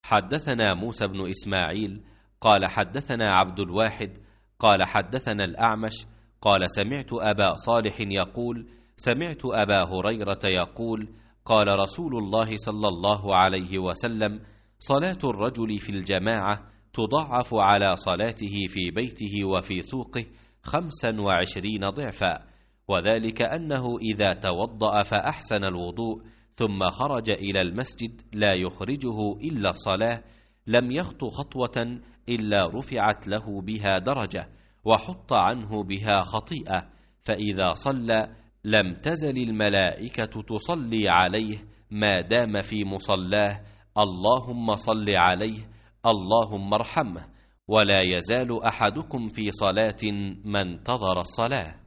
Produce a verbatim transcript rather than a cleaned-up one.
حدثنا موسى بن إسماعيل قال حدثنا عبد الواحد قال حدثنا الأعمش قال سمعت أبا صالح يقول سمعت أبا هريرة يقول قال رسول الله صلى الله عليه وسلم صلاة الرجل في الجماعة تضعف على صلاته في بيته وفي سوقه خمسا وعشرين ضعفا، وذلك أنه إذا توضأ فأحسن الوضوء ثم خرج إلى المسجد لا يخرجه إلا الصلاة لم يخط خطوة إلا رفعت له بها درجة وحط عنه بها خطيئة، فإذا صلى لم تزل الملائكة تصلي عليه ما دام في مصلاه اللهم صل عليه اللهم ارحمه، ولا يزال أحدكم في صلاة ما انتظر الصلاة.